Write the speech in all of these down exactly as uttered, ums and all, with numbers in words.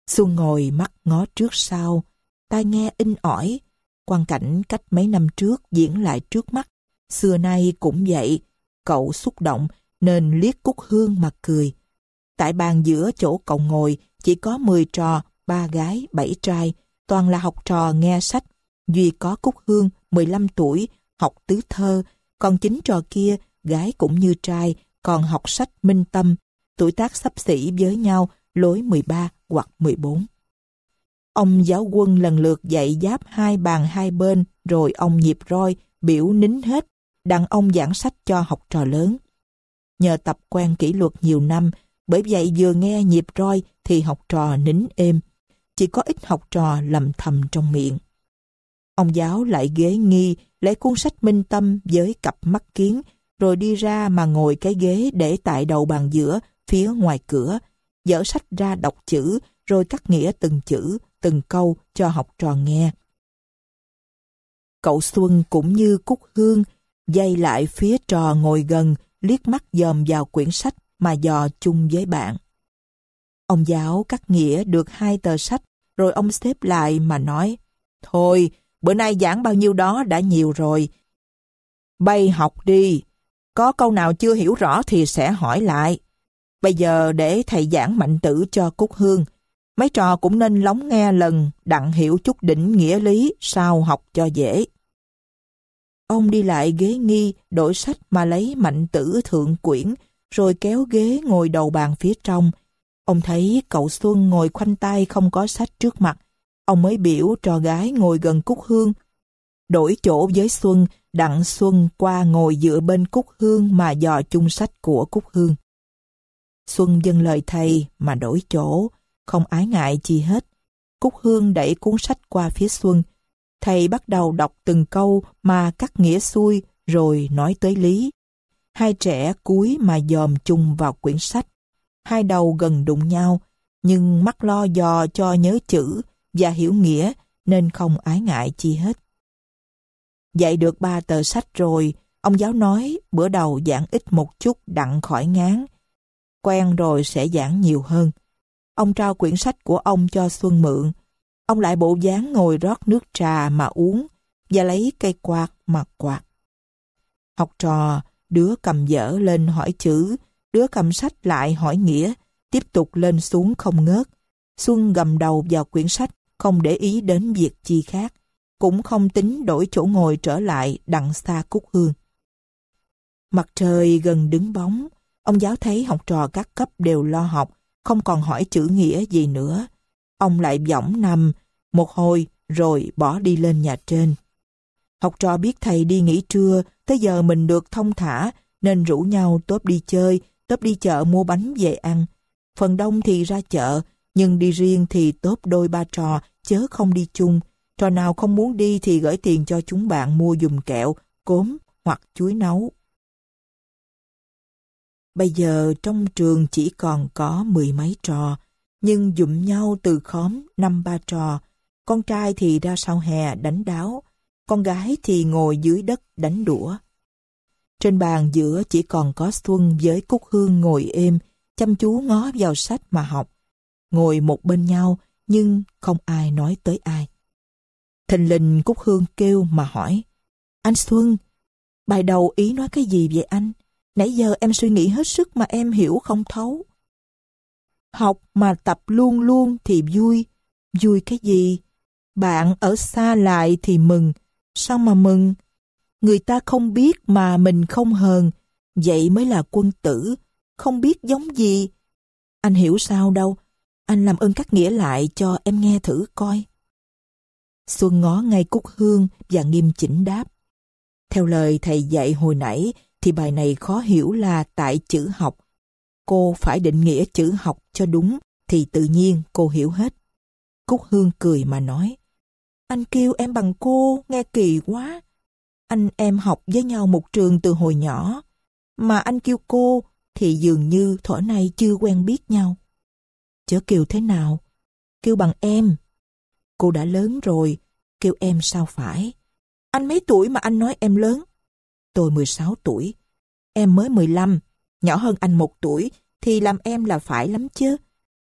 Xuân ngồi mắt ngó trước sau, tai nghe inh ỏi. Quang cảnh cách mấy năm trước diễn lại trước mắt. Xưa nay cũng vậy. Cậu xúc động nên liếc Cúc Hương mà cười. Tại bàn giữa chỗ cậu ngồi chỉ có mười trò, ba gái, bảy trai, toàn là học trò nghe sách. Duy có Cúc Hương, mười lăm tuổi, học tứ thơ, còn chín trò kia, gái cũng như trai, còn học sách minh tâm, tuổi tác xấp xỉ với nhau, lối mười ba hoặc mười bốn. Ông giáo quân lần lượt dạy giáp hai bàn hai bên, rồi ông nhịp roi, biểu nín hết, đặng ông giảng sách cho học trò lớn. Nhờ tập quen kỷ luật nhiều năm, bởi vậy vừa nghe nhịp roi thì học trò nín êm, chỉ có ít học trò lầm thầm trong miệng. Ông giáo lại ghế nghi, lấy cuốn sách minh tâm với cặp mắt kiến, rồi đi ra mà ngồi cái ghế để tại đầu bàn giữa, phía ngoài cửa, dở sách ra đọc chữ, rồi cắt nghĩa từng chữ, từng câu cho học trò nghe. Cậu Xuân cũng như Cúc Hương, dây lại phía trò ngồi gần, liếc mắt dòm vào quyển sách mà dò chung với bạn. Ông giáo cắt nghĩa được hai tờ sách, rồi ông xếp lại mà nói, thôi, bữa nay giảng bao nhiêu đó đã nhiều rồi. Bay học đi, có câu nào chưa hiểu rõ thì sẽ hỏi lại. Bây giờ để thầy giảng Mạnh Tử cho Cúc Hương. Mấy trò cũng nên lắng nghe lần, đặng hiểu chút đỉnh nghĩa lý, sao học cho dễ. Ông đi lại ghế nghi, đổi sách mà lấy Mạnh Tử thượng quyển, rồi kéo ghế ngồi đầu bàn phía trong. Ông thấy cậu Xuân ngồi khoanh tay không có sách trước mặt. Ông mới biểu trò gái ngồi gần Cúc Hương. Đổi chỗ với Xuân, đặng Xuân qua ngồi dựa bên Cúc Hương mà dò chung sách của Cúc Hương. Xuân vâng lời thầy mà đổi chỗ, không ái ngại chi hết. Cúc Hương đẩy cuốn sách qua phía Xuân. Thầy bắt đầu đọc từng câu mà cắt nghĩa xuôi rồi nói tới lý. Hai trẻ cúi mà dòm chung vào quyển sách. Hai đầu gần đụng nhau, nhưng mắt lo dò cho nhớ chữ và hiểu nghĩa nên không ái ngại chi hết. Dạy được ba tờ sách rồi, ông giáo nói bữa đầu giảng ít một chút đặng khỏi ngán. Quen rồi sẽ giảng nhiều hơn. Ông trao quyển sách của ông cho Xuân mượn. Ông lại bộ dáng ngồi rót nước trà mà uống và lấy cây quạt mà quạt. Học trò, đứa cầm dở lên hỏi chữ, đứa cầm sách lại hỏi nghĩa, tiếp tục lên xuống không ngớt. Xuân gầm đầu vào quyển sách, không để ý đến việc chi khác, cũng không tính đổi chỗ ngồi trở lại đặng xa Cúc Hương. Mặt trời gần đứng bóng, ông giáo thấy học trò các cấp đều lo học, không còn hỏi chữ nghĩa gì nữa. Ông lại võng nằm một hồi rồi bỏ đi lên nhà trên. Học trò biết thầy đi nghỉ trưa, tới giờ mình được thông thả, nên rủ nhau tốp đi chơi, tốp đi chợ mua bánh về ăn. Phần đông thì ra chợ, nhưng đi riêng thì tốp đôi ba trò, chớ không đi chung. Trò nào không muốn đi thì gửi tiền cho chúng bạn mua giùm kẹo, cốm hoặc chuối nấu. Bây giờ trong trường chỉ còn có mười mấy trò, nhưng dụm nhau từ khóm năm ba trò. Con trai thì ra sau hè đánh đáo, con gái thì ngồi dưới đất đánh đũa. Trên bàn giữa chỉ còn có Xuân với Cúc Hương ngồi êm, chăm chú ngó vào sách mà học. Ngồi một bên nhau, nhưng không ai nói tới ai. Thình lình Cúc Hương kêu mà hỏi, anh Xuân, bài đầu ý nói cái gì vậy anh? Nãy giờ em suy nghĩ hết sức mà em hiểu không thấu. Học mà tập luôn luôn thì vui. Vui cái gì? Bạn ở xa lại thì mừng. Sao mà mừng? Người ta không biết mà mình không hờn. Vậy mới là quân tử. Không biết giống gì. Anh hiểu sao đâu. Anh làm ơn cắt nghĩa lại cho em nghe thử coi. Xuân ngó ngay Cúc Hương và nghiêm chỉnh đáp. Theo lời thầy dạy hồi nãy thì bài này khó hiểu là tại chữ học. Cô phải định nghĩa chữ học cho đúng thì tự nhiên cô hiểu hết. Cúc Hương cười mà nói, anh kêu em bằng cô nghe kỳ quá. Anh em học với nhau một trường từ hồi nhỏ, mà anh kêu cô thì dường như thuở nay chưa quen biết nhau. Chớ kêu thế nào, kêu bằng em. Cô đã lớn rồi, kêu em sao phải. Anh mấy tuổi mà anh nói em lớn? Tôi mười sáu tuổi, em mới mười lăm, nhỏ hơn anh một tuổi thì làm em là phải lắm chứ.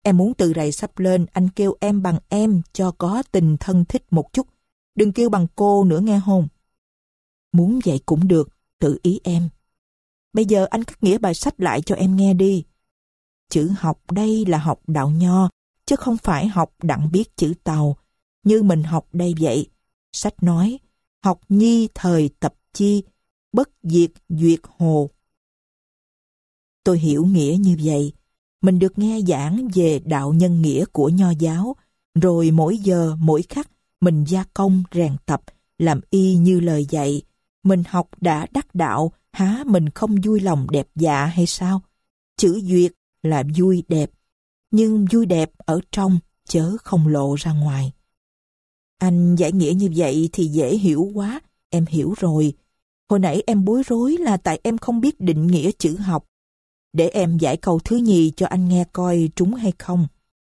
Em muốn từ rày sắp lên, anh kêu em bằng em cho có tình thân thích một chút. Đừng kêu bằng cô nữa nghe không? Muốn vậy cũng được, tự ý em. Bây giờ anh cắt nghĩa bài sách lại cho em nghe đi. Chữ học đây là học đạo Nho, chứ không phải học đặng biết chữ Tàu, như mình học đây vậy. Sách nói, học nhi thời tập chi, bất diệt duyệt hồ. Tôi hiểu nghĩa như vậy. Mình được nghe giảng về đạo nhân nghĩa của Nho giáo, rồi mỗi giờ mỗi khắc mình gia công rèn tập, làm y như lời dạy. Mình học đã đắc đạo, há mình không vui lòng đẹp dạ hay sao? Chữ duyệt là vui đẹp, nhưng vui đẹp ở trong chớ không lộ ra ngoài. Anh giải nghĩa như vậy thì dễ hiểu quá, em hiểu rồi. Hồi nãy em bối rối là tại em không biết định nghĩa chữ học. Để em giải câu thứ nhì cho anh nghe coi trúng hay không.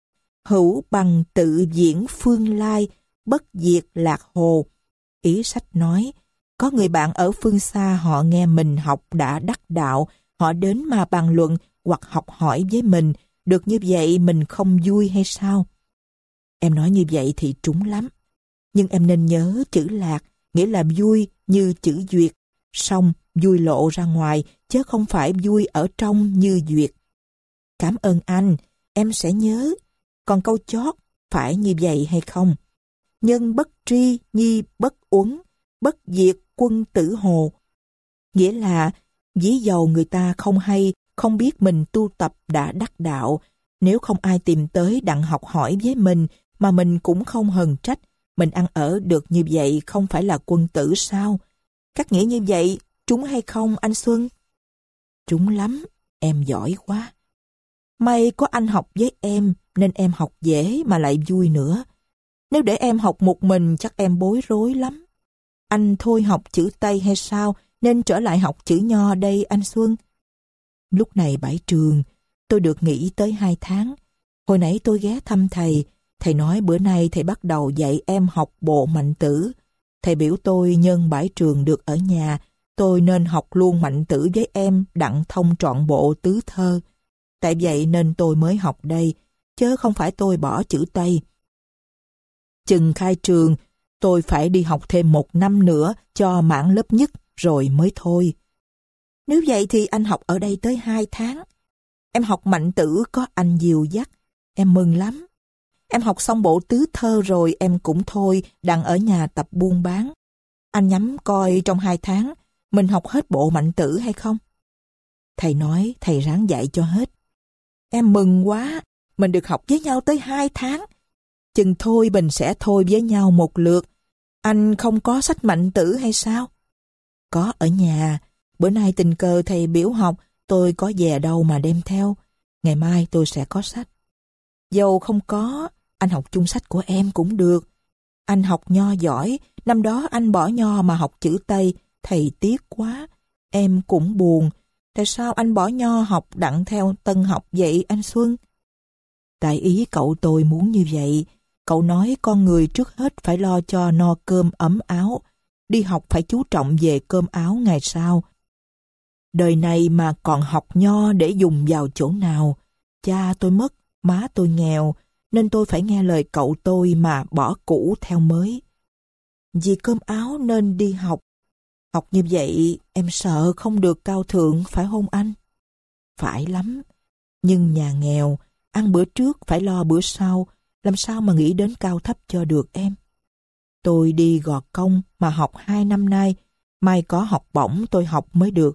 Hữu bằng tự diễn phương lai, bất diệt lạc hồ. Ý sách nói, có người bạn ở phương xa họ nghe mình học đã đắc đạo, họ đến mà bàn luận hoặc học hỏi với mình, được như vậy mình không vui hay sao? Em nói như vậy thì trúng lắm. Nhưng em nên nhớ chữ lạc, nghĩa là vui như chữ duyệt, song vui lộ ra ngoài, chứ không phải vui ở trong như duyệt. Cảm ơn anh, em sẽ nhớ. Còn câu chót, phải như vậy hay không? Nhân bất tri, nhi bất uấn, bất diệt quân tử hồ. Nghĩa là, ví dầu người ta không hay, không biết mình tu tập đã đắc đạo, nếu không ai tìm tới đặng học hỏi với mình, mà mình cũng không hờn trách, mình ăn ở được như vậy không phải là quân tử sao? Các nghĩa như vậy, trúng hay không anh Xuân? Trúng lắm, em giỏi quá. May có anh học với em, nên em học dễ mà lại vui nữa. Nếu để em học một mình chắc em bối rối lắm. Anh thôi học chữ Tây hay sao, nên trở lại học chữ Nho đây anh Xuân? Lúc này bãi trường, tôi được nghỉ tới hai tháng. Hồi nãy tôi ghé thăm thầy, thầy nói bữa nay thầy bắt đầu dạy em học bộ Mạnh Tử. Thầy biểu tôi nhân bãi trường được ở nhà, tôi nên học luôn Mạnh Tử với em đặng thông trọn bộ tứ thơ. Tại vậy nên tôi mới học đây, chứ không phải tôi bỏ chữ Tây. Chừng khai trường, tôi phải đi học thêm một năm nữa cho mãn lớp nhất rồi mới thôi. Nếu vậy thì anh học ở đây tới hai tháng. Em học Mạnh Tử có anh dìu dắt, em mừng lắm. Em học xong bộ tứ thơ rồi em cũng thôi, đặng ở nhà tập buôn bán. Anh nhắm coi trong hai tháng mình học hết bộ Mạnh Tử hay không? Thầy nói thầy ráng dạy cho hết. Em mừng quá, mình được học với nhau tới hai tháng. Chừng thôi mình sẽ thôi với nhau một lượt. Anh không có sách Mạnh Tử hay sao? Có ở nhà, bữa nay tình cờ thầy biểu học, tôi có về đâu mà đem theo. Ngày mai tôi sẽ có sách. Dầu không có, anh học chung sách của em cũng được. Anh học Nho giỏi, năm đó anh bỏ Nho mà học chữ Tây, thầy tiếc quá. Em cũng buồn, tại sao anh bỏ Nho học đặng theo Tân học vậy anh Xuân? Tại ý cậu tôi muốn như vậy. Cậu nói con người trước hết phải lo cho no cơm ấm áo. Đi học phải chú trọng về cơm áo ngày sau. Đời này mà còn học Nho để dùng vào chỗ nào? Cha tôi mất, má tôi nghèo, nên tôi phải nghe lời cậu tôi mà bỏ cũ theo mới. Vì cơm áo nên đi học. Học như vậy em sợ không được cao thượng phải không anh? Phải lắm. Nhưng nhà nghèo, ăn bữa trước phải lo bữa sau, làm sao mà nghĩ đến cao thấp cho được em. Tôi đi gọt công mà học hai năm nay, may có học bổng tôi học mới được.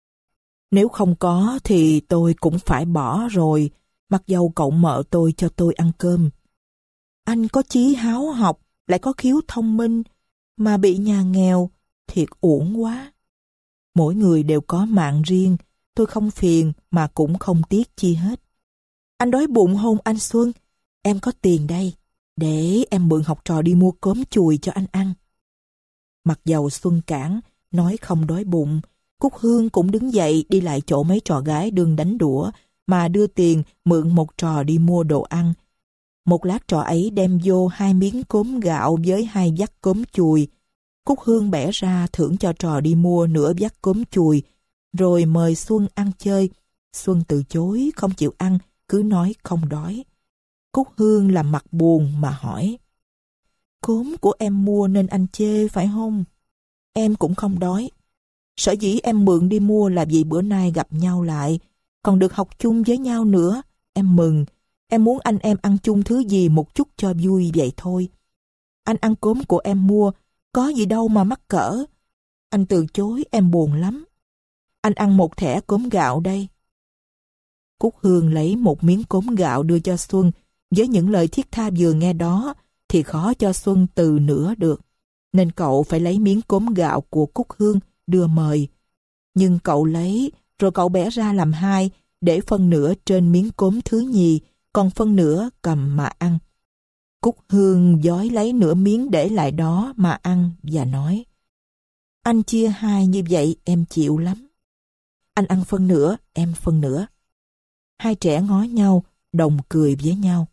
Nếu không có thì tôi cũng phải bỏ rồi, mặc dầu cậu mợ tôi cho tôi ăn cơm. Anh có chí háo học, lại có khiếu thông minh, mà bị nhà nghèo, thiệt uổng quá. Mỗi người đều có mạng riêng, tôi không phiền mà cũng không tiếc chi hết. Anh đói bụng không anh Xuân? Em có tiền đây, để em mượn học trò đi mua cốm chùi cho anh ăn. Mặc dầu Xuân cản, nói không đói bụng, Cúc Hương cũng đứng dậy đi lại chỗ mấy trò gái đương đánh đũa, mà đưa tiền mượn một trò đi mua đồ ăn. Một lát trò ấy đem vô hai miếng cốm gạo với hai vắt cốm chùi. Cúc Hương bẻ ra thưởng cho trò đi mua nửa vắt cốm chùi, rồi mời Xuân ăn chơi. Xuân từ chối, không chịu ăn, cứ nói không đói. Cúc Hương làm mặt buồn mà hỏi. Cốm của em mua nên anh chê phải không? Em cũng không đói. Sở dĩ em mượn đi mua là vì bữa nay gặp nhau lại, còn được học chung với nhau nữa. Em mừng. Em muốn anh em ăn chung thứ gì một chút cho vui vậy thôi. Anh ăn cốm của em mua, có gì đâu mà mắc cỡ. Anh từ chối em buồn lắm. Anh ăn một thẻ cốm gạo đây. Cúc Hương lấy một miếng cốm gạo đưa cho Xuân. Với những lời thiết tha vừa nghe đó thì khó cho Xuân từ nữa được, nên cậu phải lấy miếng cốm gạo của Cúc Hương đưa mời. Nhưng cậu lấy rồi cậu bẻ ra làm hai, để phân nửa trên miếng cốm thứ nhì, còn phân nửa cầm mà ăn. Cúc Hương dói lấy nửa miếng để lại đó mà ăn và nói: Anh chia hai như vậy em chịu lắm. Anh ăn phân nửa, em phân nửa. Hai trẻ ngó nhau, đồng cười với nhau.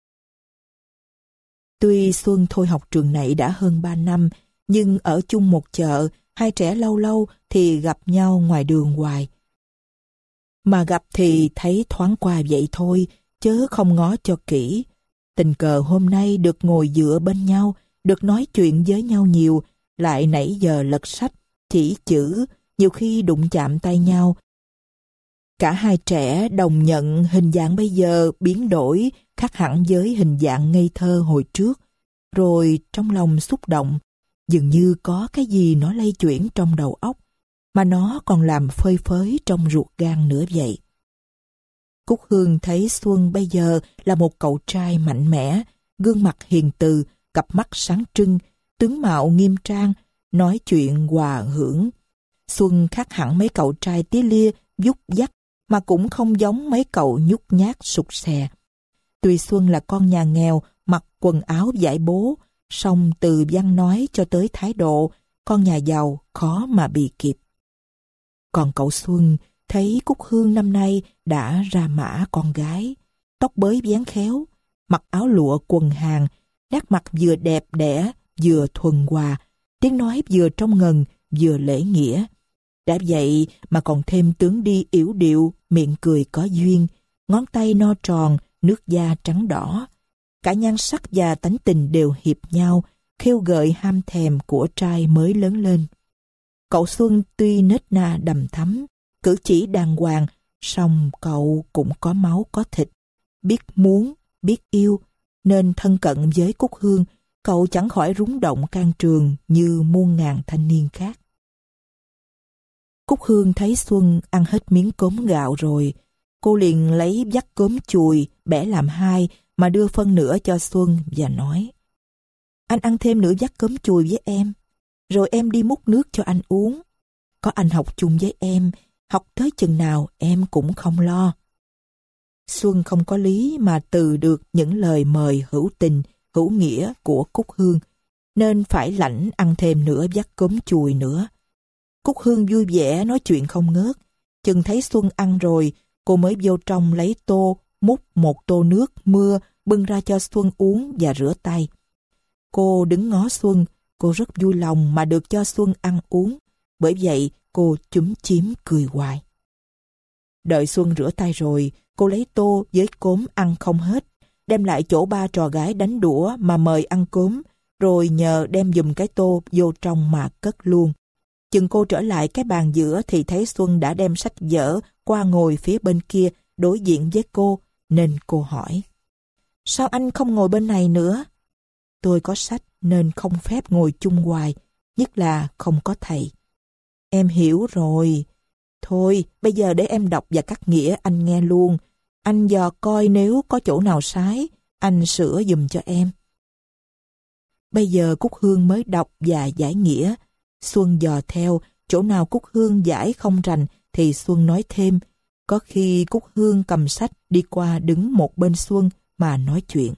Tuy Xuân thôi học trường này đã hơn ba năm, nhưng ở chung một chợ, hai trẻ lâu lâu thì gặp nhau ngoài đường hoài. Mà gặp thì thấy thoáng qua vậy thôi, chớ không ngó cho kỹ. Tình cờ hôm nay được ngồi dựa bên nhau, được nói chuyện với nhau nhiều, lại nãy giờ lật sách, chỉ chữ, nhiều khi đụng chạm tay nhau. Cả hai trẻ đồng nhận hình dạng bây giờ biến đổi, khác hẳn với hình dạng ngây thơ hồi trước. Rồi trong lòng xúc động, dường như có cái gì nó lay chuyển trong đầu óc, mà nó còn làm phơi phới trong ruột gan nữa vậy. Cúc Hương thấy Xuân bây giờ là một cậu trai mạnh mẽ, gương mặt hiền từ, cặp mắt sáng trưng, tướng mạo nghiêm trang, nói chuyện hòa hưởng. Xuân khác hẳn mấy cậu trai tía lia, dúc dắt, mà cũng không giống mấy cậu nhút nhát sụt sè. Tuy Xuân là con nhà nghèo, mặc quần áo vải bố, song từ văn nói cho tới thái độ, con nhà giàu khó mà bì kịp. Còn cậu Xuân thấy Cúc Hương năm nay đã ra mã con gái, tóc bới vén khéo, mặc áo lụa quần hàng, nét mặt vừa đẹp đẽ vừa thuần hòa, tiếng nói vừa trong ngần vừa lễ nghĩa. Đã vậy mà còn thêm tướng đi yểu điệu, miệng cười có duyên, ngón tay no tròn, nước da trắng đỏ. Cả nhan sắc và tánh tình đều hiệp nhau, khêu gợi ham thèm của trai mới lớn lên. Cậu Xuân tuy nết na đằm thắm, cử chỉ đàng hoàng, song cậu cũng có máu có thịt, biết muốn, biết yêu, nên thân cận với Cúc Hương, cậu chẳng khỏi rúng động can trường như muôn ngàn thanh niên khác. Cúc Hương thấy Xuân ăn hết miếng cốm gạo rồi, cô liền lấy vắt cốm chùi, bẻ làm hai mà đưa phân nửa cho Xuân và nói: Anh ăn thêm nửa vắt cốm chùi với em, rồi em đi múc nước cho anh uống. Có anh học chung với em, học tới chừng nào em cũng không lo. Xuân không có lý mà từ được những lời mời hữu tình, hữu nghĩa của Cúc Hương, nên phải lãnh ăn thêm nửa vắt cốm chùi nữa. Cúc Hương vui vẻ nói chuyện không ngớt. Chừng thấy Xuân ăn rồi, cô mới vô trong lấy tô, múc một tô nước mưa, bưng ra cho Xuân uống và rửa tay. Cô đứng ngó Xuân, cô rất vui lòng mà được cho Xuân ăn uống, bởi vậy cô chúm chím cười hoài. Đợi Xuân rửa tay rồi, cô lấy tô với cốm ăn không hết, đem lại chỗ ba trò gái đánh đũa mà mời ăn cốm, rồi nhờ đem giùm cái tô vô trong mà cất luôn. Chừng cô trở lại cái bàn giữa thì thấy Xuân đã đem sách vở qua ngồi phía bên kia đối diện với cô, nên cô hỏi: Sao anh không ngồi bên này nữa? Tôi có sách nên không phép ngồi chung hoài, nhất là không có thầy. Em hiểu rồi. Thôi, bây giờ để em đọc và cắt nghĩa anh nghe luôn. Anh dò coi nếu có chỗ nào sái, anh sửa giùm cho em. Bây giờ Cúc Hương mới đọc và giải nghĩa. Xuân dò theo, chỗ nào Cúc Hương giải không rành thì Xuân nói thêm. Có khi Cúc Hương cầm sách đi qua đứng một bên Xuân mà nói chuyện.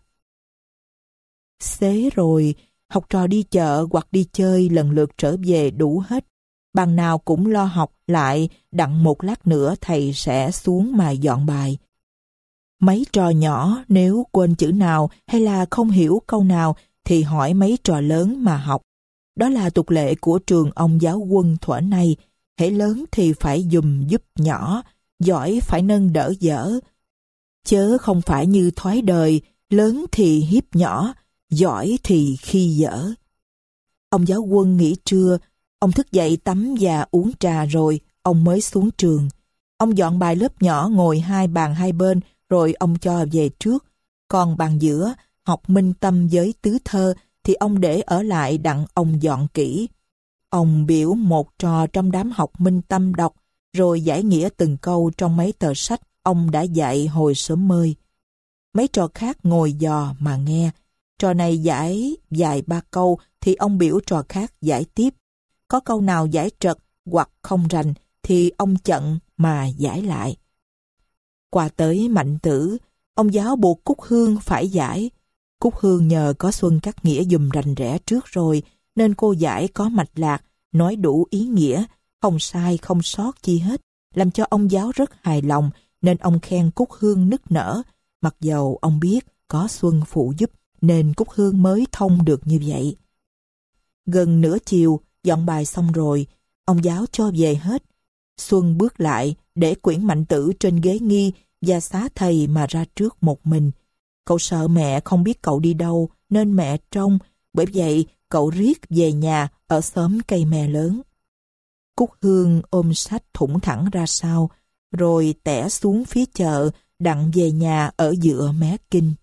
Xế rồi, học trò đi chợ hoặc đi chơi lần lượt trở về đủ hết. Bằng nào cũng lo học lại, đặng một lát nữa thầy sẽ xuống mà dọn bài. Mấy trò nhỏ nếu quên chữ nào hay là không hiểu câu nào thì hỏi mấy trò lớn mà học. Đó là tục lệ của trường ông giáo quân thuở nay. Hễ lớn thì phải giùm giúp nhỏ, giỏi phải nâng đỡ dở. Chớ không phải như thoái đời lớn thì hiếp nhỏ, giỏi thì khi dở. Ông giáo quân nghỉ trưa, ông thức dậy tắm và uống trà rồi, ông mới xuống trường. Ông dọn bài lớp nhỏ ngồi hai bàn hai bên, rồi ông cho về trước. Còn bàn giữa, học minh tâm với tứ thơ, thì ông để ở lại đặng ông dọn kỹ. Ông biểu một trò trong đám học minh tâm đọc, rồi giải nghĩa từng câu trong mấy tờ sách ông đã dạy hồi sớm mơi. Mấy trò khác ngồi dò mà nghe. Trò này giải dài ba câu thì ông biểu trò khác giải tiếp. Có câu nào giải trật hoặc không rành thì ông chận mà giải lại. Qua tới Mạnh Tử, ông giáo buộc Cúc Hương phải giải. Cúc Hương nhờ có Xuân cắt nghĩa dùm rành rẽ trước rồi, nên cô giải có mạch lạc, nói đủ ý nghĩa, không sai không sót chi hết, làm cho ông giáo rất hài lòng, nên ông khen Cúc Hương nức nở, mặc dầu ông biết có Xuân phụ giúp, nên Cúc Hương mới thông được như vậy. Gần nửa chiều, dọn bài xong rồi, ông giáo cho về hết. Xuân bước lại, để quyển Mạnh Tử trên ghế nghi và xá thầy mà ra trước một mình. Cậu sợ mẹ không biết cậu đi đâu, nên mẹ trông, bởi vậy cậu riết về nhà ở xóm cây me lớn. Cúc Hương ôm sách thủng thẳng ra sau, rồi tẻ xuống phía chợ, đặng về nhà ở giữa mé kinh.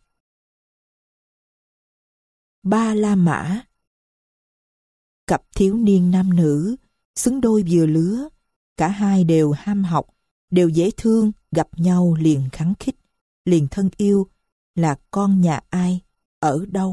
Ba La Mã. Cặp thiếu niên nam nữ, xứng đôi vừa lứa, cả hai đều ham học, đều dễ thương, gặp nhau liền khắng khích, liền thân yêu, là con nhà ai, ở đâu.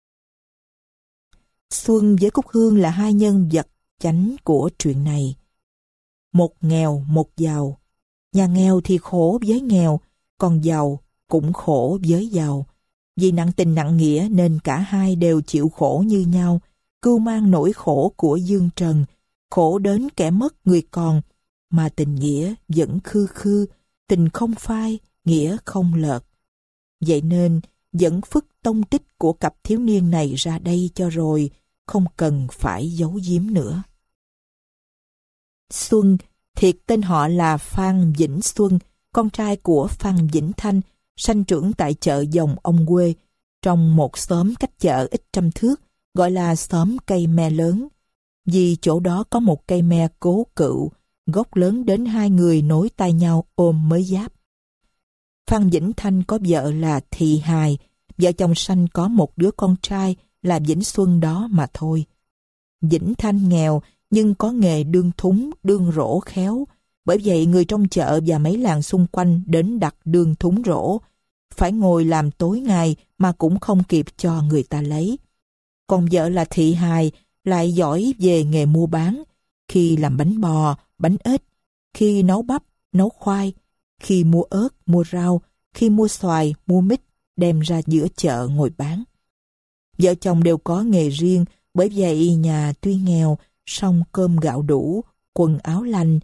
Xuân với Cúc Hương là hai nhân vật chánh của truyện này. Một nghèo, một giàu. Nhà nghèo thì khổ với nghèo, còn giàu cũng khổ với giàu. Vì nặng tình nặng nghĩa nên cả hai đều chịu khổ như nhau, cưu mang nỗi khổ của dương trần, khổ đến kẻ mất người còn, mà tình nghĩa vẫn khư khư, tình không phai, nghĩa không lợt. Vậy nên dẫn phức tông tích của cặp thiếu niên này ra đây cho rồi, không cần phải giấu giếm nữa. Xuân, thiệt tên họ là Phan Vĩnh Xuân, con trai của Phan Vĩnh Thanh, sanh trưởng tại chợ Dòng ông quê, trong một xóm cách chợ ít trăm thước, gọi là xóm cây me lớn. Vì chỗ đó có một cây me cố cựu, gốc lớn đến hai người nối tay nhau ôm mới giáp. Phan Vĩnh Thanh có vợ là Thị Hài, vợ chồng sanh có một đứa con trai là Vĩnh Xuân đó mà thôi. Vĩnh Thanh nghèo nhưng có nghề đương thúng, đương rổ khéo, bởi vậy người trong chợ và mấy làng xung quanh đến đặt đương thúng rổ, phải ngồi làm tối ngày mà cũng không kịp cho người ta lấy. Còn vợ là Thị Hài lại giỏi về nghề mua bán, khi làm bánh bò, bánh ếch, khi nấu bắp, nấu khoai, khi mua ớt, mua rau, khi mua xoài, mua mít, đem ra giữa chợ ngồi bán. Vợ chồng đều có nghề riêng, bởi vậy nhà tuy nghèo, song cơm gạo đủ, quần áo lành,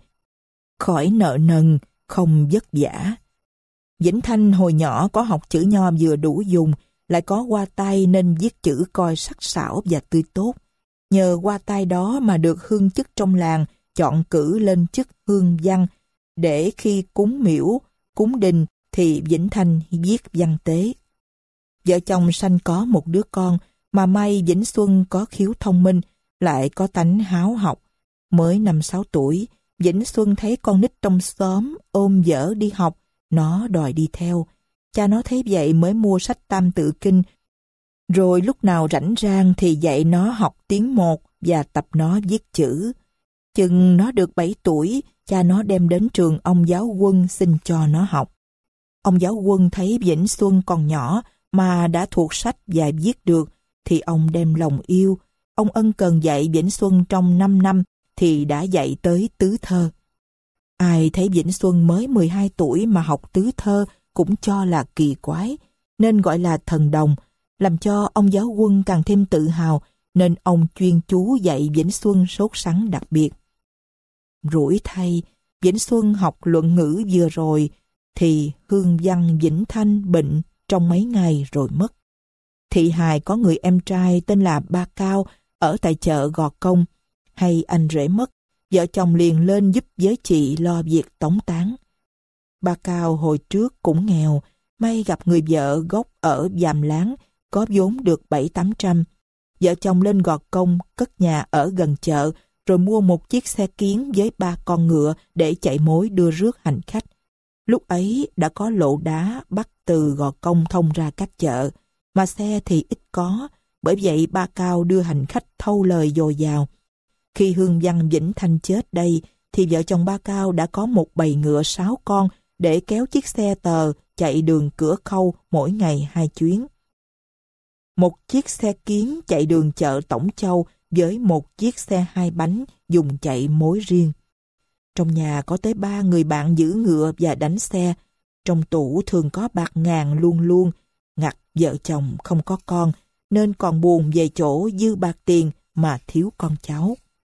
khỏi nợ nần, không vất vả. Vĩnh Thanh hồi nhỏ có học chữ nho vừa đủ dùng, lại có hoa tay nên viết chữ coi sắc sảo và tươi tốt. Nhờ hoa tay đó mà được hương chức trong làng chọn cử lên chức hương văn, để khi cúng miễu, cúng đình thì Vĩnh Thanh viết văn tế. Vợ chồng sanh có một đứa con, mà may Vĩnh Xuân có khiếu thông minh, lại có tánh háo học. Mới năm sáu tuổi, Vĩnh Xuân thấy con nít trong xóm ôm dở đi học, nó đòi đi theo. Cha nó thấy vậy mới mua sách Tam Tự Kinh, rồi lúc nào rảnh rang thì dạy nó học tiếng một và tập nó viết chữ. Chừng nó được bảy tuổi, cha nó đem đến trường ông giáo quân xin cho nó học. Ông giáo quân thấy Vĩnh Xuân còn nhỏ mà đã thuộc sách và viết được, thì ông đem lòng yêu. Ông ân cần dạy Vĩnh Xuân trong năm năm thì đã dạy tới tứ thơ. Ai thấy Vĩnh Xuân mới mười hai tuổi mà học tứ thơ cũng cho là kỳ quái, nên gọi là thần đồng, làm cho ông giáo quân càng thêm tự hào, nên ông chuyên chú dạy Vĩnh Xuân sốt sắng đặc biệt. Rủi thay, Vĩnh Xuân học luận ngữ vừa rồi, thì hương văn Vĩnh Thanh bệnh trong mấy ngày rồi mất. Thị Hài có người em trai tên là Ba Cao ở tại chợ Gò Công. Hay anh rể mất, vợ chồng liền lên giúp với chị lo việc tống táng. Ba Cao hồi trước cũng nghèo, may gặp người vợ gốc ở Giàm Láng, có vốn được bảy tám trăm. Vợ chồng lên Gò Công, cất nhà ở gần chợ, rồi mua một chiếc xe kiến với ba con ngựa để chạy mối đưa rước hành khách. Lúc ấy đã có lộ đá bắt từ Gò Công thông ra các chợ, mà xe thì ít có, bởi vậy ba Cao đưa hành khách thâu lời dồi dào. Khi Hương Văn Vĩnh Thanh chết đây, thì vợ chồng ba Cao đã có một bầy ngựa sáu con để kéo chiếc xe tờ chạy đường Cửa Khâu mỗi ngày hai chuyến. Một chiếc xe kiến chạy đường chợ Tổng Châu với một chiếc xe hai bánh dùng chạy mối riêng. Trong nhà có tới ba người bạn giữ ngựa và đánh xe. Trong tủ thường có bạc ngàn luôn luôn. Ngặt vợ chồng không có con, nên còn buồn về chỗ dư bạc tiền mà thiếu con cháu.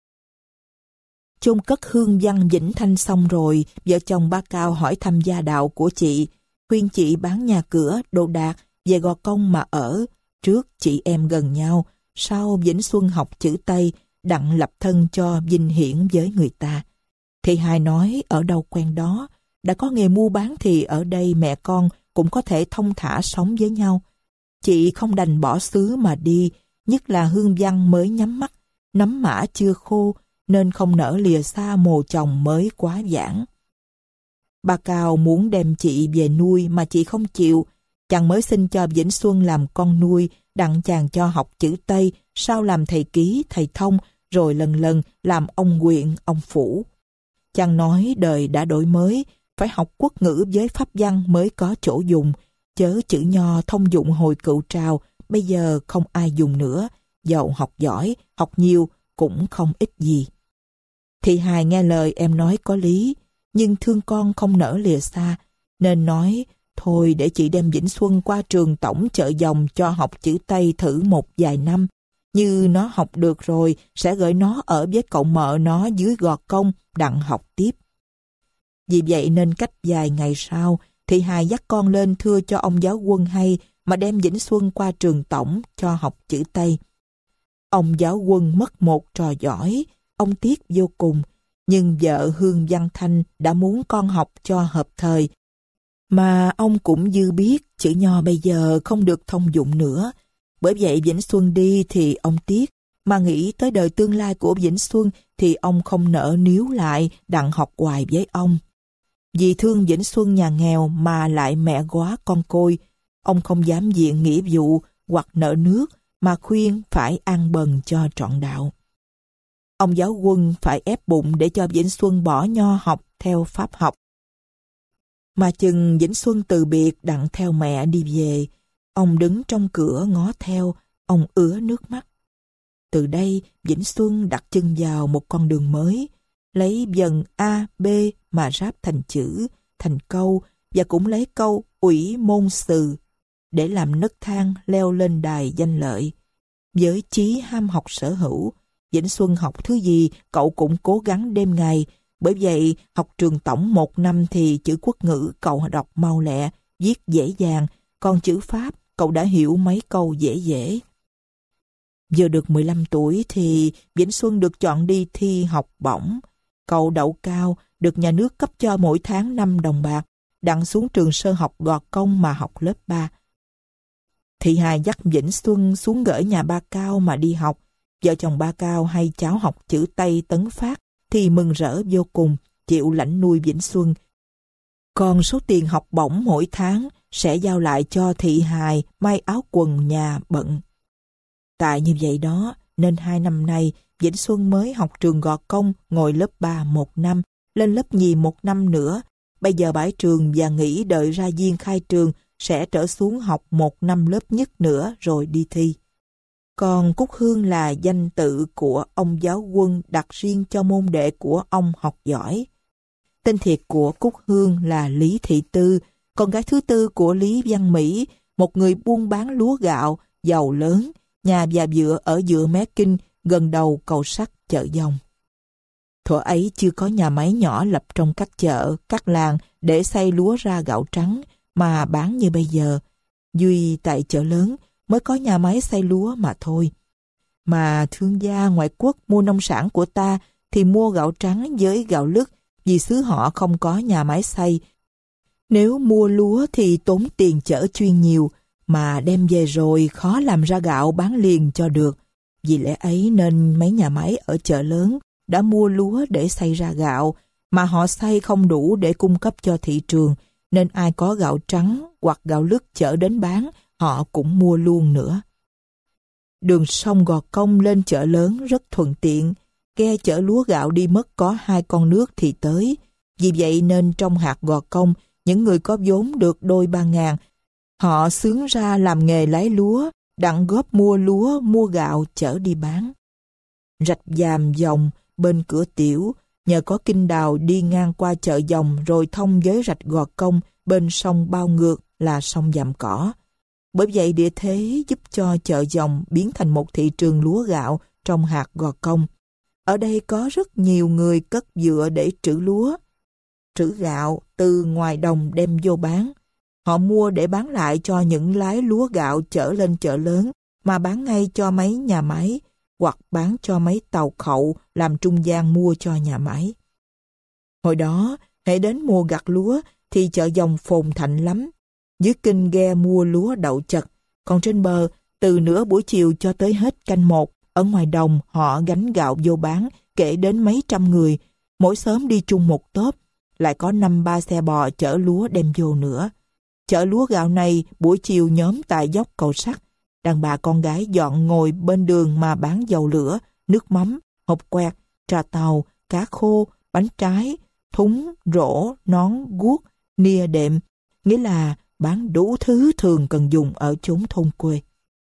Chôn cất Hương Văn Vĩnh Thanh xong rồi, vợ chồng ba Cao hỏi thăm gia đạo của chị, khuyên chị bán nhà cửa, đồ đạc, về Gò Công mà ở. Trước chị em gần nhau, sau Vĩnh Xuân học chữ Tây, đặng lập thân cho vinh hiển với người ta. Thì hai nói ở đâu quen đó, đã có nghề mua bán thì ở đây mẹ con cũng có thể thông thả sống với nhau. Chị không đành bỏ xứ mà đi, nhất là Hương Văn mới nhắm mắt, nắm mã chưa khô, nên không nỡ lìa xa mồ chồng mới quá vãng. Ba Cao muốn đem chị về nuôi mà chị không chịu. Chàng mới xin cho Vĩnh Xuân làm con nuôi, đặng chàng cho học chữ Tây, sau làm thầy ký, thầy thông, rồi lần lần làm ông huyện, ông phủ. Chàng nói đời đã đổi mới, phải học quốc ngữ với pháp văn mới có chỗ dùng, chớ chữ nho thông dụng hồi cựu trào, bây giờ không ai dùng nữa, dầu học giỏi, học nhiều cũng không ích gì. Thì Hài nghe lời em nói có lý, nhưng thương con không nỡ lìa xa, nên nói thôi để chị đem Vĩnh Xuân qua trường Tổng Chợ Dòng cho học chữ Tây thử một vài năm. Như nó học được rồi, sẽ gửi nó ở với cậu mợ nó dưới Gò Công đặng học tiếp. Vì vậy nên cách vài ngày sau, thì Hài dắt con lên thưa cho ông giáo quân hay mà đem Vĩnh Xuân qua trường Tổng cho học chữ Tây. Ông giáo quân mất một trò giỏi, ông tiếc vô cùng, nhưng vợ Hương Văn Thanh đã muốn con học cho hợp thời. Mà ông cũng dư biết chữ nho bây giờ không được thông dụng nữa. Bởi vậy Vĩnh Xuân đi thì ông tiếc, mà nghĩ tới đời tương lai của Vĩnh Xuân thì ông không nỡ níu lại đặng học hoài với ông. Vì thương Vĩnh Xuân nhà nghèo mà lại mẹ góa con côi, ông không dám diện nghĩa vụ hoặc nợ nước mà khuyên phải an bần cho trọn đạo. Ông giáo quân phải ép bụng để cho Vĩnh Xuân bỏ nho học theo pháp học. Mà chừng Vĩnh Xuân từ biệt đặng theo mẹ đi về, ông đứng trong cửa ngó theo, ông ứa nước mắt. Từ đây Vĩnh Xuân đặt chân vào một con đường mới, lấy vần A, B mà ráp thành chữ, thành câu, và cũng lấy câu ủy môn sự để làm nấc thang leo lên đài danh lợi. Với chí ham học sở hữu, Vĩnh Xuân học thứ gì cậu cũng cố gắng đêm ngày. Bởi vậy học trường Tổng một năm thì chữ quốc ngữ cậu đọc mau lẹ, viết dễ dàng, còn chữ Pháp cậu đã hiểu mấy câu dễ dễ. Vừa được mười lăm tuổi thì Vĩnh Xuân được chọn đi thi học bổng. Cậu đậu cao, được nhà nước cấp cho mỗi tháng năm đồng bạc, đặng xuống trường sơ học Gò Công mà học lớp ba. Thị Hài dắt Vĩnh Xuân xuống gửi nhà ba Cao mà đi học. Vợ chồng ba Cao hay cháu học chữ Tây Tấn Phát thì mừng rỡ vô cùng, chịu lãnh nuôi Vĩnh Xuân. Còn số tiền học bổng mỗi tháng sẽ giao lại cho Thị Hài may áo quần nhà bận. Tại như vậy đó, nên hai năm nay Vĩnh Xuân mới học trường Gò Công ngồi lớp ba một năm, lên lớp nhì một năm nữa. Bây giờ bãi trường và nghỉ đợi ra viên khai trường sẽ trở xuống học một năm lớp nhất nữa rồi đi thi. Còn Cúc Hương là danh tự của ông giáo quân đặt riêng cho môn đệ của ông học giỏi. Tên thiệt của Cúc Hương là Lý Thị Tư, con gái thứ tư của Lý Văn Mỹ, một người buôn bán lúa gạo, giàu lớn, nhà và vựa ở giữa mé kinh, gần đầu cầu sắt chợ Dòng. Thuở ấy chưa có nhà máy nhỏ lập trong các chợ, các làng để xay lúa ra gạo trắng mà bán như bây giờ. Duy tại chợ lớn mới có nhà máy xay lúa mà thôi. Mà thương gia ngoại quốc mua nông sản của ta thì mua gạo trắng với gạo lứt, vì xứ họ không có nhà máy xay. Nếu mua lúa thì tốn tiền chở chuyên nhiều, mà đem về rồi khó làm ra gạo bán liền cho được. Vì lẽ ấy nên mấy nhà máy ở chợ lớn đã mua lúa để xay ra gạo, mà họ xay không đủ để cung cấp cho thị trường, nên ai có gạo trắng hoặc gạo lứt chở đến bán, họ cũng mua luôn nữa. Đường sông Gò Công lên chợ lớn rất thuận tiện, ghe chở lúa gạo đi mất có hai con nước thì tới. Vì vậy nên trong hạt Gò Công, những người có vốn được đôi ba ngàn, họ xướng ra làm nghề lái lúa, đặng góp mua lúa, mua gạo chở đi bán. Rạch Dàm Dòng bên cửa Tiểu, nhờ có kinh đào đi ngang qua chợ Dòng rồi thông với rạch Gò Công bên sông bao ngược là sông Dàm Cỏ. Bởi vậy địa thế giúp cho chợ Dòng biến thành một thị trường lúa gạo trong hạt Gò Công. Ở đây có rất nhiều người cất dựa để trữ lúa, trữ gạo từ ngoài đồng đem vô bán. Họ mua để bán lại cho những lái lúa gạo chở lên chợ lớn, mà bán ngay cho mấy nhà máy, hoặc bán cho mấy tàu khậu làm trung gian mua cho nhà máy. Hồi đó, hễ đến mùa gặt lúa thì chợ Dòng phồn thạnh lắm. Dưới kinh ghe mua lúa đậu chật, còn trên bờ, từ nửa buổi chiều cho tới hết canh một, ở ngoài đồng họ gánh gạo vô bán, kể đến mấy trăm người, mỗi xóm đi chung một tốp, lại có năm ba xe bò chở lúa đem vô nữa. Chợ lúa gạo này buổi chiều nhóm tại dốc cầu sắt, đàn bà con gái dọn ngồi bên đường mà bán dầu lửa, nước mắm, hộp quẹt, trà tàu, cá khô, bánh trái, thúng, rổ, nón, guốc, nia đệm, nghĩa là bán đủ thứ thường cần dùng ở chốn thôn quê.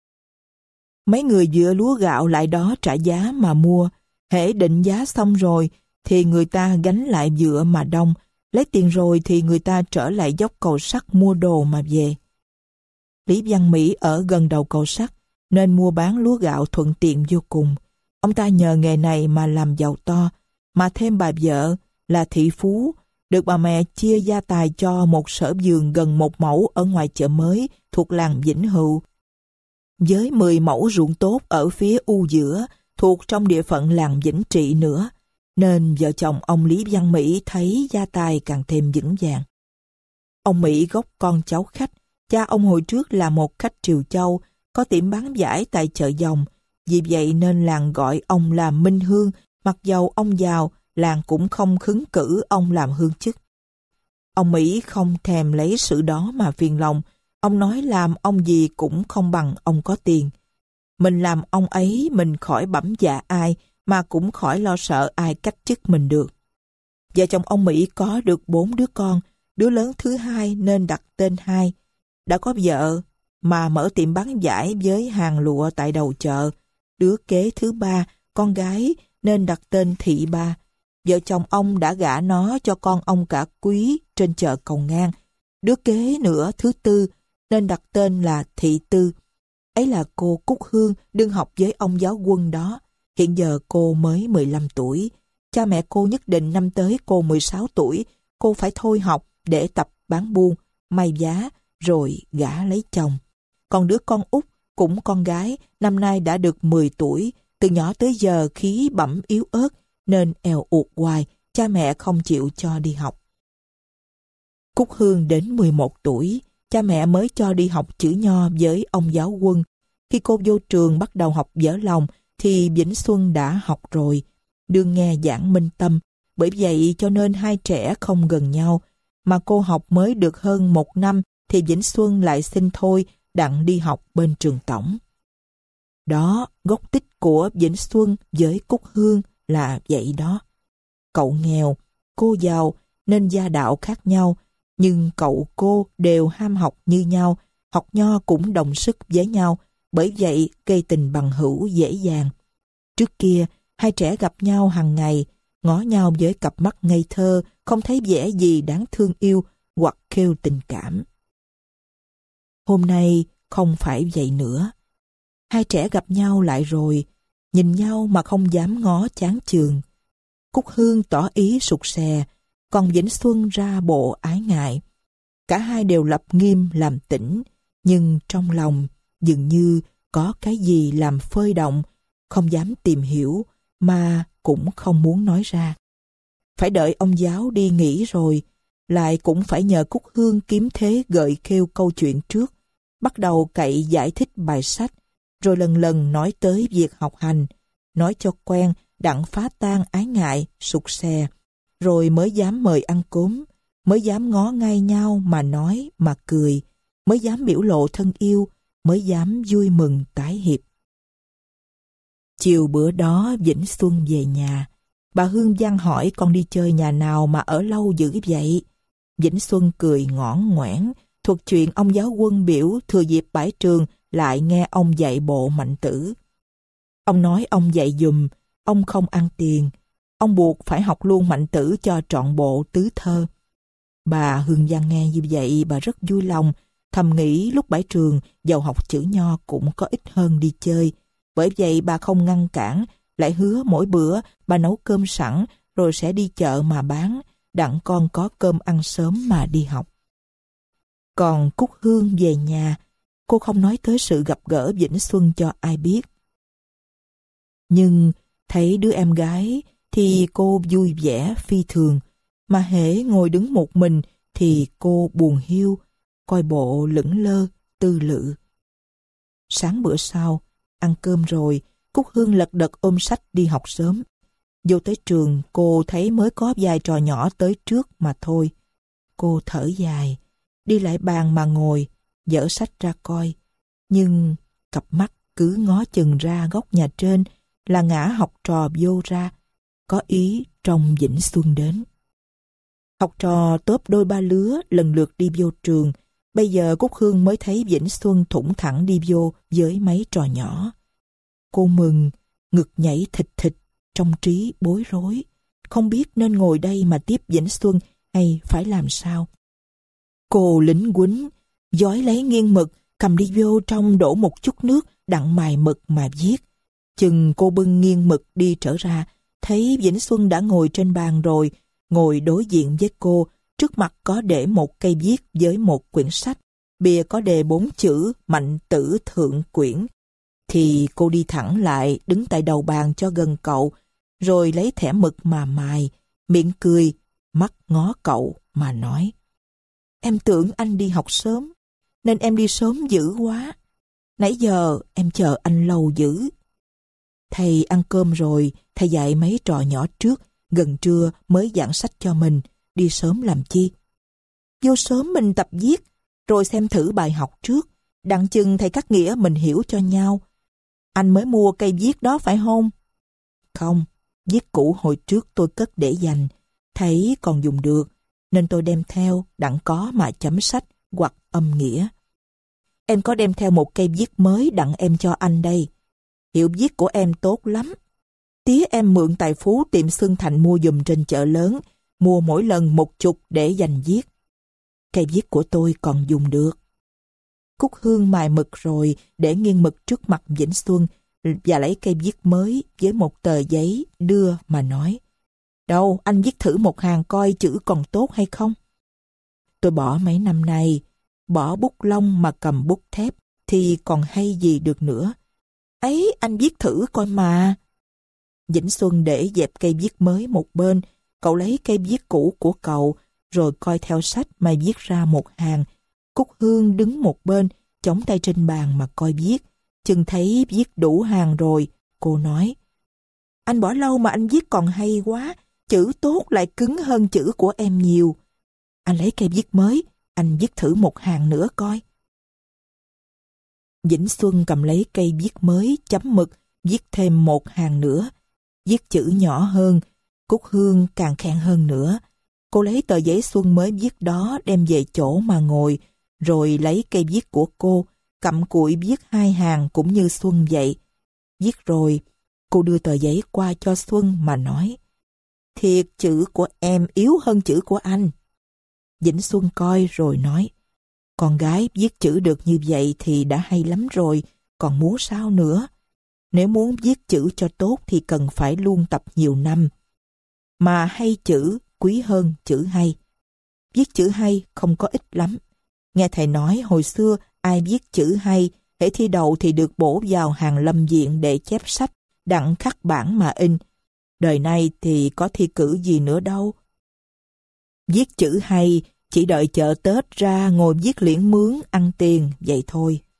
Mấy người dựa lúa gạo lại đó trả giá mà mua, hễ định giá xong rồi thì người ta gánh lại dựa mà đông, lấy tiền rồi thì người ta trở lại dốc cầu sắt mua đồ mà về. Lý Văn Mỹ ở gần đầu cầu sắt nên mua bán lúa gạo thuận tiện vô cùng. Ông ta nhờ nghề này mà làm giàu to, mà thêm bà vợ là thị phú, được bà mẹ chia gia tài cho một sở vườn gần một mẫu ở ngoài chợ mới thuộc làng Vĩnh Hữu, với mười mẫu ruộng tốt ở phía u giữa thuộc trong địa phận làng Vĩnh Trị nữa, nên vợ chồng ông Lý Văn Mỹ thấy gia tài càng thêm vững vàng. Ông Mỹ gốc con cháu khách, cha ông hồi trước là một khách Triều Châu, có tiệm bán vải tại chợ Dòng, vì vậy nên làng gọi ông là Minh Hương, mặc dầu ông giàu, làng cũng không khứng cử ông làm hương chức. Ông Mỹ không thèm lấy sự đó mà phiền lòng, ông nói làm ông gì cũng không bằng ông có tiền. Mình làm ông ấy mình khỏi bẩm dạ ai, mà cũng khỏi lo sợ ai cách chức mình được. Vợ chồng ông Mỹ có được bốn đứa con, đứa lớn thứ hai nên đặt tên Hai. Đã có vợ mà mở tiệm bán vải với hàng lụa tại đầu chợ. Đứa kế thứ ba, con gái nên đặt tên Thị Ba. Vợ chồng ông đã gả nó cho con ông cả Quý trên chợ Cầu Ngang. Đứa kế nữa thứ tư nên đặt tên là Thị Tư. Ấy là cô Cúc Hương đương học với ông giáo quân đó. Hiện giờ cô mới mười lăm tuổi. Cha mẹ cô nhất định năm tới cô mười sáu tuổi, cô phải thôi học để tập bán buôn, may giá, rồi gả lấy chồng. Còn đứa con út, cũng con gái, năm nay đã được mười tuổi, từ nhỏ tới giờ khí bẩm yếu ớt, nên èo uột hoài, cha mẹ không chịu cho đi học. Cúc Hương đến mười một tuổi, cha mẹ mới cho đi học chữ nho với ông giáo quân. Khi cô vô trường bắt đầu học dở lòng, thì Vĩnh Xuân đã học rồi, đương nghe giảng Minh Tâm, bởi vậy cho nên hai trẻ không gần nhau, mà cô học mới được hơn một năm thì Vĩnh Xuân lại xin thôi đặng đi học bên trường tổng. Đó, gốc tích của Vĩnh Xuân với Cúc Hương là vậy đó. Cậu nghèo, cô giàu nên gia đạo khác nhau, nhưng cậu cô đều ham học như nhau, học nho cũng đồng sức với nhau, bởi vậy gây tình bằng hữu dễ dàng. Trước kia, hai trẻ gặp nhau hàng ngày, ngó nhau với cặp mắt ngây thơ, không thấy vẻ gì đáng thương yêu hoặc kêu tình cảm. Hôm nay không phải vậy nữa. Hai trẻ gặp nhau lại rồi, nhìn nhau mà không dám ngó chán chường. Cúc Hương tỏ ý sụt sè, còn Vĩnh Xuân ra bộ ái ngại. Cả hai đều lập nghiêm làm tĩnh, nhưng trong lòng dường như có cái gì làm phơi động, không dám tìm hiểu mà cũng không muốn nói ra. Phải đợi ông giáo đi nghỉ rồi, lại cũng phải nhờ Cúc Hương kiếm thế gợi khêu câu chuyện trước, bắt đầu cậy giải thích bài sách, rồi lần lần nói tới việc học hành, nói cho quen đặng phá tan ái ngại, sụt sè, rồi mới dám mời ăn cốm, mới dám ngó ngay nhau mà nói, mà cười, mới dám biểu lộ thân yêu, mới dám vui mừng tái hiệp. Chiều bữa đó Vĩnh Xuân về nhà, bà Hương Giang hỏi con đi chơi nhà nào mà ở lâu dữ vậy. Vĩnh Xuân cười ngõn ngoẻn, thuật chuyện ông giáo quân biểu thừa dịp bãi trường lại nghe ông dạy bộ Mạnh Tử. Ông nói ông dạy giùm, ông không ăn tiền, ông buộc phải học luôn Mạnh Tử cho trọn bộ tứ thơ. Bà Hương Giang nghe như vậy bà rất vui lòng, thầm nghĩ lúc bãi trường dầu học chữ nho cũng có ích hơn đi chơi. Bởi vậy bà không ngăn cản, lại hứa mỗi bữa bà nấu cơm sẵn rồi sẽ đi chợ mà bán, đặng con có cơm ăn sớm mà đi học. Còn Cúc Hương về nhà, cô không nói tới sự gặp gỡ Vĩnh Xuân cho ai biết. Nhưng thấy đứa em gái thì cô vui vẻ phi thường, mà hễ ngồi đứng một mình thì cô buồn hiu, coi bộ lững lơ, tư lự. Sáng bữa sau, ăn cơm rồi, Cúc Hương lật đật ôm sách đi học sớm. Vô tới trường, cô thấy mới có vài trò nhỏ tới trước mà thôi. Cô thở dài, đi lại bàn mà ngồi, dở sách ra coi. Nhưng cặp mắt cứ ngó chừng ra góc nhà trên là ngã học trò vô ra, có ý trông Vĩnh Xuân đến. Học trò tốp đôi ba lứa lần lượt đi vô trường. Bây giờ Cúc Hương mới thấy Vĩnh Xuân thủng thẳng đi vô với mấy trò nhỏ. Cô mừng, ngực nhảy thịch thịch, trong trí bối rối, không biết nên ngồi đây mà tiếp Vĩnh Xuân hay phải làm sao. Cô lính quýnh, dói lấy nghiêng mực, cầm đi vô trong đổ một chút nước, đặng mài mực mà viết. Chừng cô bưng nghiêng mực đi trở ra, thấy Vĩnh Xuân đã ngồi trên bàn rồi, ngồi đối diện với cô, trước mặt có để một cây viết với một quyển sách, bìa có đề bốn chữ Mạnh Tử Thượng Quyển. Thì cô đi thẳng lại, đứng tại đầu bàn cho gần cậu, rồi lấy thẻ mực mà mài, miệng cười, mắt ngó cậu mà nói: "Em tưởng anh đi học sớm, nên em đi sớm dữ quá. Nãy giờ em chờ anh lâu dữ." Thầy ăn cơm rồi, thầy dạy mấy trò nhỏ trước, gần trưa mới giảng sách cho mình, đi sớm làm chi. Vô sớm mình tập viết, rồi xem thử bài học trước, đặng chừng thầy cắt nghĩa mình hiểu cho nhau. Anh mới mua cây viết đó phải không? Không, viết cũ hồi trước tôi cất để dành, thấy còn dùng được, nên tôi đem theo, đặng có mà chấm sách hoặc âm nghĩa. Em có đem theo một cây viết mới đặng em cho anh đây. Hiệu viết của em tốt lắm. Tía em mượn tài phú tiệm Xuân Thành mua giùm trên chợ lớn, mua mỗi lần một chục để dành viết. Cây viết của tôi còn dùng được. Cúc Hương mài mực rồi để nghiêng mực trước mặt Vĩnh Xuân và lấy cây viết mới với một tờ giấy đưa mà nói: "Đâu, anh viết thử một hàng coi chữ còn tốt hay không." "Tôi bỏ mấy năm nay, bỏ bút lông mà cầm bút thép thì còn hay gì được nữa." "Ấy, anh viết thử coi mà." Vĩnh Xuân để dẹp cây viết mới một bên, cậu lấy cây viết cũ của cậu, rồi coi theo sách mà viết ra một hàng. Cúc Hương đứng một bên, chống tay trên bàn mà coi viết. Chừng thấy viết đủ hàng rồi, cô nói: "Anh bỏ lâu mà anh viết còn hay quá, chữ tốt lại cứng hơn chữ của em nhiều. Anh lấy cây viết mới, anh viết thử một hàng nữa coi." Vĩnh Xuân cầm lấy cây viết mới, chấm mực, viết thêm một hàng nữa. Viết chữ nhỏ hơn, Cúc Hương càng khen hơn nữa. Cô lấy tờ giấy Xuân mới viết đó đem về chỗ mà ngồi, rồi lấy cây viết của cô, cặm cụi viết hai hàng cũng như Xuân vậy. Viết rồi, cô đưa tờ giấy qua cho Xuân mà nói: "Thiệt chữ của em yếu hơn chữ của anh." Vĩnh Xuân coi rồi nói: "Con gái viết chữ được như vậy thì đã hay lắm rồi, còn muốn sao nữa? Nếu muốn viết chữ cho tốt thì cần phải luôn tập nhiều năm. Mà hay chữ quý hơn chữ hay. Viết chữ hay không có ích lắm. Nghe thầy nói hồi xưa ai viết chữ hay, hễ thi đậu thì được bổ vào hàng lâm viện để chép sách, đặng khắc bản mà in. Đời nay thì có thi cử gì nữa đâu." Viết chữ hay, chỉ đợi chợ Tết ra ngồi viết liễn mướn ăn tiền, vậy thôi.